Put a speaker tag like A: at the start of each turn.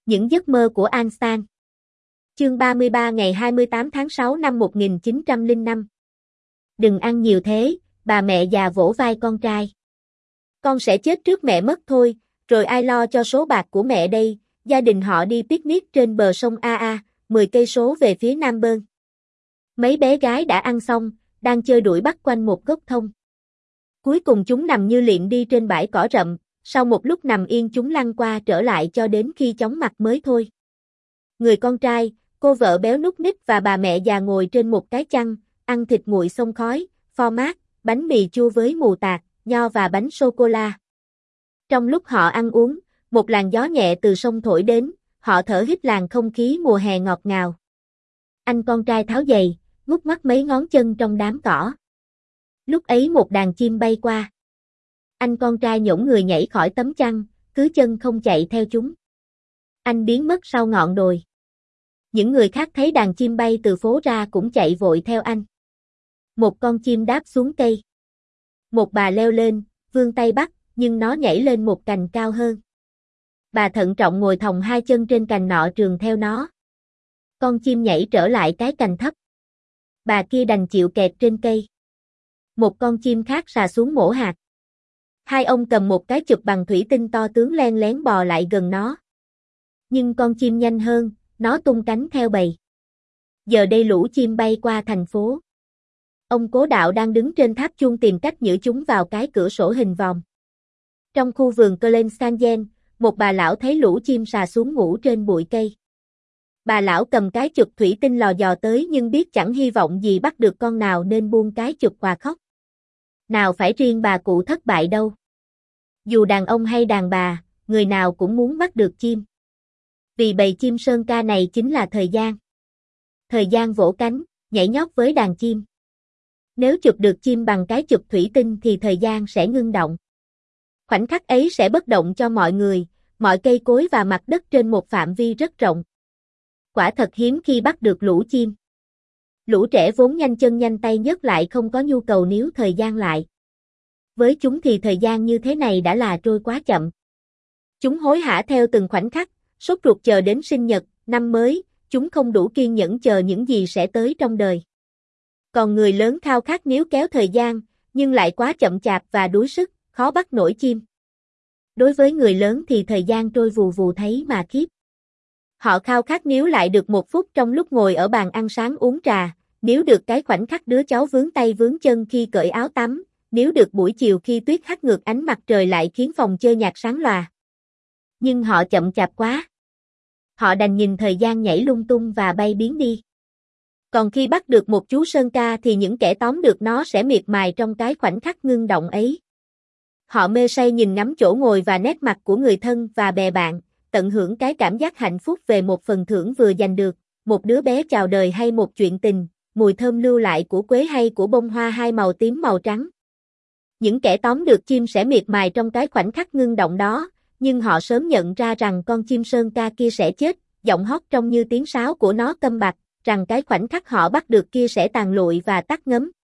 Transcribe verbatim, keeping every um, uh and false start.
A: Những giấc mơ của Einstein. Chương ba mươi ba ngày hai mươi tám tháng sáu năm một nghìn chín trăm lẻ năm. Đừng ăn nhiều thế, bà mẹ già vỗ vai con trai. Con sẽ chết trước mẹ mất thôi, rồi ai lo cho số bạc của mẹ đây. Gia đình họ đi picnic trên bờ sông a a, mười cây số về phía nam bơn. Mấy bé gái đã ăn xong, đang chơi đuổi bắt quanh một gốc thông. Cuối cùng chúng nằm như liệm đi trên bãi cỏ rậm, sau một lúc nằm yên chúng lăn qua trở lại cho đến khi chóng mặt mới thôi. Người con trai, cô vợ béo núc ních và bà mẹ già ngồi trên một cái chăn, ăn thịt nguội xông khói, pho mát, bánh mì chua với mù tạt, nho và bánh sô-cô-la. Trong lúc họ ăn uống, một làn gió nhẹ từ sông thổi đến, họ thở hít làn không khí mùa hè ngọt ngào. Anh con trai tháo giày, ngút mắt mấy ngón chân trong đám cỏ. Lúc ấy một đàn chim bay qua. Anh con trai nhổn người nhảy khỏi tấm chăn, cứ chân không chạy theo chúng. Anh biến mất sau ngọn đồi. Những người khác thấy đàn chim bay từ phố ra cũng chạy vội theo anh. Một con chim đáp xuống cây. Một bà leo lên, vươn tay bắt, nhưng nó nhảy lên một cành cao hơn. Bà thận trọng ngồi thòng hai chân trên cành nọ trường theo nó. Con chim nhảy trở lại cái cành thấp. Bà kia đành chịu kẹt trên cây. Một con chim khác xà xuống mổ hạt. Hai ông cầm một cái chụp bằng thủy tinh to tướng len lén bò lại gần nó. Nhưng con chim nhanh hơn, nó tung cánh theo bầy. Giờ đây lũ chim bay qua thành phố. Ông Cố Đạo đang đứng trên tháp chuông tìm cách nhử chúng vào cái cửa sổ hình vòm. Trong khu vườn Köln-Sangen, một bà lão thấy lũ chim xà xuống ngủ trên bụi cây. Bà lão cầm cái chụp thủy tinh lò dò tới nhưng biết chẳng hy vọng gì bắt được con nào nên buông cái chụp và khóc. Nào phải riêng bà cụ thất bại đâu. Dù đàn ông hay đàn bà, người nào cũng muốn bắt được chim. Vì bầy chim sơn ca này chính là thời gian. Thời gian vỗ cánh, nhảy nhót với đàn chim. Nếu chụp được chim bằng cái chụp thủy tinh thì thời gian sẽ ngưng động. Khoảnh khắc ấy sẽ bất động cho mọi người, mọi cây cối và mặt đất trên một phạm vi rất rộng. Quả thật hiếm khi bắt được lũ chim. Lũ trẻ vốn nhanh chân nhanh tay nhất lại không có nhu cầu níu thời gian lại. Với chúng thì thời gian như thế này đã là trôi quá chậm. Chúng hối hả theo từng khoảnh khắc, sốt ruột chờ đến sinh nhật, năm mới, chúng không đủ kiên nhẫn chờ những gì sẽ tới trong đời. Còn người lớn khao khát níu kéo thời gian, nhưng lại quá chậm chạp và đuối sức, khó bắt nổi chim. Đối với người lớn thì thời gian trôi vù vù thấy mà khiếp. Họ khao khát níu lại được một phút trong lúc ngồi ở bàn ăn sáng uống trà, níu được cái khoảnh khắc đứa cháu vướng tay vướng chân khi cởi áo tắm, níu được buổi chiều khi tuyết hắt ngược ánh mặt trời lại khiến phòng chơi nhạc sáng lòa. Nhưng họ chậm chạp quá. Họ đành nhìn thời gian nhảy lung tung và bay biến đi. Còn khi bắt được một chú sơn ca thì những kẻ tóm được nó sẽ miệt mài trong cái khoảnh khắc ngưng động ấy. Họ mê say nhìn ngắm chỗ ngồi và nét mặt của người thân và bè bạn, tận hưởng cái cảm giác hạnh phúc về một phần thưởng vừa giành được, một đứa bé chào đời hay một chuyện tình, mùi thơm lưu lại của quế hay của bông hoa hai màu tím màu trắng. Những kẻ tóm được chim sẽ miệt mài trong cái khoảnh khắc ngưng động đó, nhưng họ sớm nhận ra rằng con chim sơn ca kia sẽ chết, giọng hót trông như tiếng sáo của nó câm bặt, rằng cái khoảnh khắc họ bắt được kia sẽ tàn lụi và tắt ngấm.